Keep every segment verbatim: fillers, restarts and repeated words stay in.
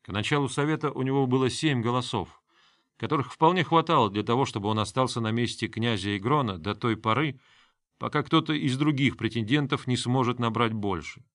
К началу совета у него было семь голосов, которых вполне хватало для того, чтобы он остался на месте князя Игрона до той поры, пока кто-то из других претендентов не сможет набрать больше.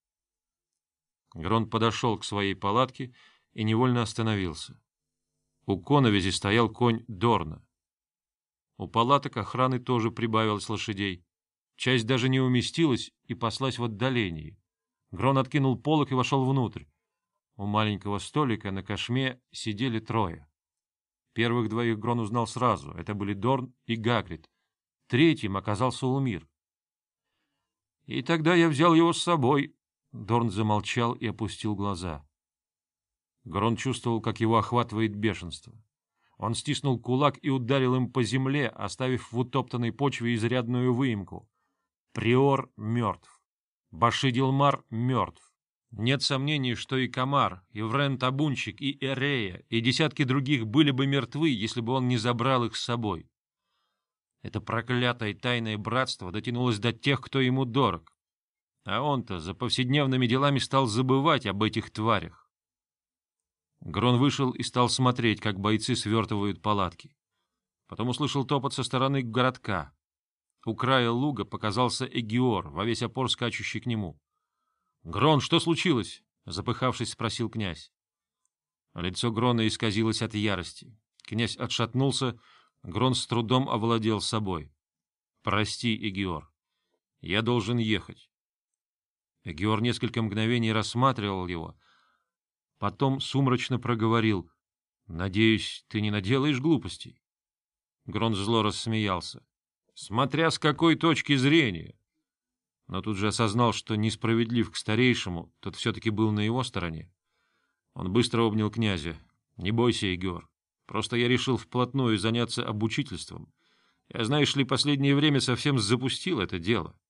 Грон подошел к своей палатке и невольно остановился. У коновизи стоял конь Дорна. У палаток охраны тоже прибавилось лошадей. Часть даже не уместилась и паслась в отдалении. Грон откинул полог и вошел внутрь. У маленького столика на кошме сидели трое. Первых двоих Грон узнал сразу. Это были Дорн и Гагрид. Третьим оказался Улмир. — И тогда я взял его с собой. Дорн замолчал и опустил глаза. Грон чувствовал, как его охватывает бешенство. Он стиснул кулак и ударил им по земле, оставив в утоптанной почве изрядную выемку. Приор мертв. Башидилмар мертв. Нет сомнений, что и Камар, и Врен-Табунщик, и Эрея, и десятки других были бы мертвы, если бы он не забрал их с собой. Это проклятое тайное братство дотянулось до тех, кто ему дорог. А он-то за повседневными делами стал забывать об этих тварях. Грон вышел и стал смотреть, как бойцы свертывают палатки. Потом услышал топот со стороны городка. У края луга показался Эгиор, во весь опор скачущий к нему. — Грон, что случилось? — запыхавшись, спросил князь. Лицо Грона исказилось от ярости. Князь отшатнулся, Грон с трудом овладел собой. — Прости, Эгиор, я должен ехать. Эгиор несколько мгновений рассматривал его, потом сумрачно проговорил: — Надеюсь, ты не наделаешь глупостей? Грон зло рассмеялся. — Смотря с какой точки зрения. Но тут же осознал, что несправедлив к старейшему, тот все-таки был на его стороне. Он быстро обнял князя. — Не бойся, Эгиор, просто я решил вплотную заняться обучительством. Я, знаешь ли, последнее время совсем запустил это дело.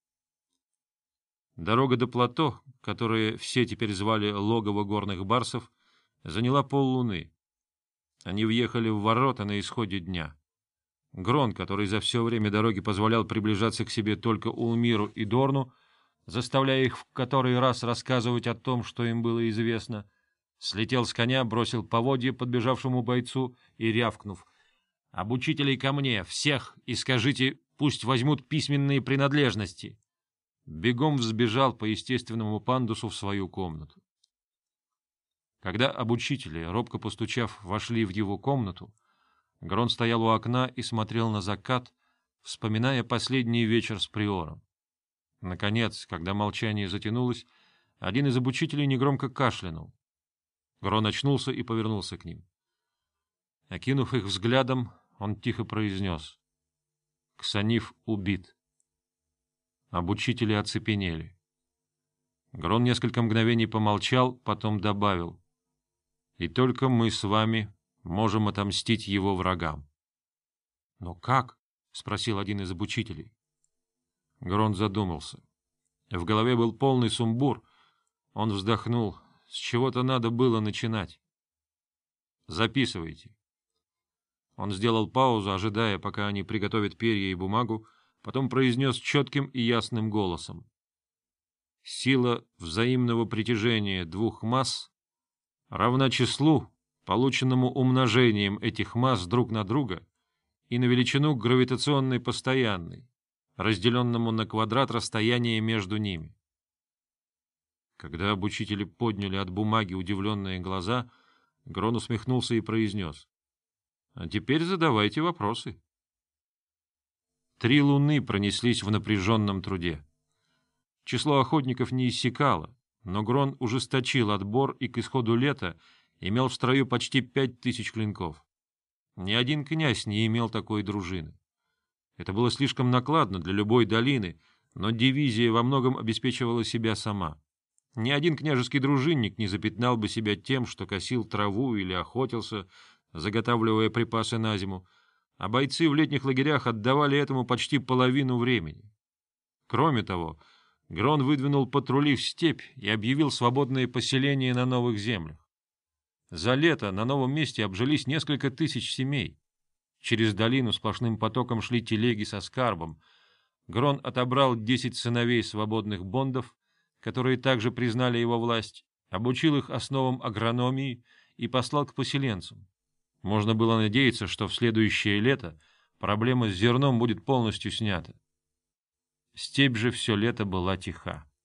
Дорога до плато, которое все теперь звали логово горных барсов, заняла поллуны. Они въехали в ворота на исходе дня. Грон, который за все время дороги позволял приближаться к себе только Улмиру и Дорну, заставляя их в который раз рассказывать о том, что им было известно, слетел с коня, бросил поводья подбежавшему бойцу и, рявкнув: — Обучителей ко мне, всех, и скажите, пусть возьмут письменные принадлежности. Бегом взбежал по естественному пандусу в свою комнату. Когда обучители, робко постучав, вошли в его комнату, Грон стоял у окна и смотрел на закат, вспоминая последний вечер с приором. Наконец, когда молчание затянулось, один из обучителей негромко кашлянул. Грон очнулся и повернулся к ним. Окинув их взглядом, он тихо произнес: — Ксаниф убит. Обучители оцепенели. Грон несколько мгновений помолчал, потом добавил: — И только мы с вами можем отомстить его врагам. — Но как? — спросил один из обучителей. Грон задумался. В голове был полный сумбур. Он вздохнул. С чего-то надо было начинать. — Записывайте. Он сделал паузу, ожидая, пока они приготовят перья и бумагу, потом произнес четким и ясным голосом: — Сила взаимного притяжения двух масс равна числу, полученному умножением этих масс друг на друга и на величину гравитационной постоянной, разделенному на квадрат расстояния между ними. Когда обучители подняли от бумаги удивленные глаза, Грон усмехнулся и произнес: — А теперь задавайте вопросы. Три луны пронеслись в напряженном труде. Число охотников не иссякало, но Грон ужесточил отбор и к исходу лета имел в строю почти пять тысяч клинков. Ни один князь не имел такой дружины. Это было слишком накладно для любой долины, но дивизия во многом обеспечивала себя сама. Ни один княжеский дружинник не запятнал бы себя тем, что косил траву или охотился, заготавливая припасы на зиму, а бойцы в летних лагерях отдавали этому почти половину времени. Кроме того, Грон выдвинул патрули в степь и объявил свободные поселения на новых землях. За лето на новом месте обжились несколько тысяч семей. Через долину сплошным потоком шли телеги со скарбом. Грон отобрал десять сыновей свободных бондов, которые также признали его власть, обучил их основам агрономии и послал к поселенцам. Можно было надеяться, что в следующее лето проблема с зерном будет полностью снята. Степь же все лето была тиха.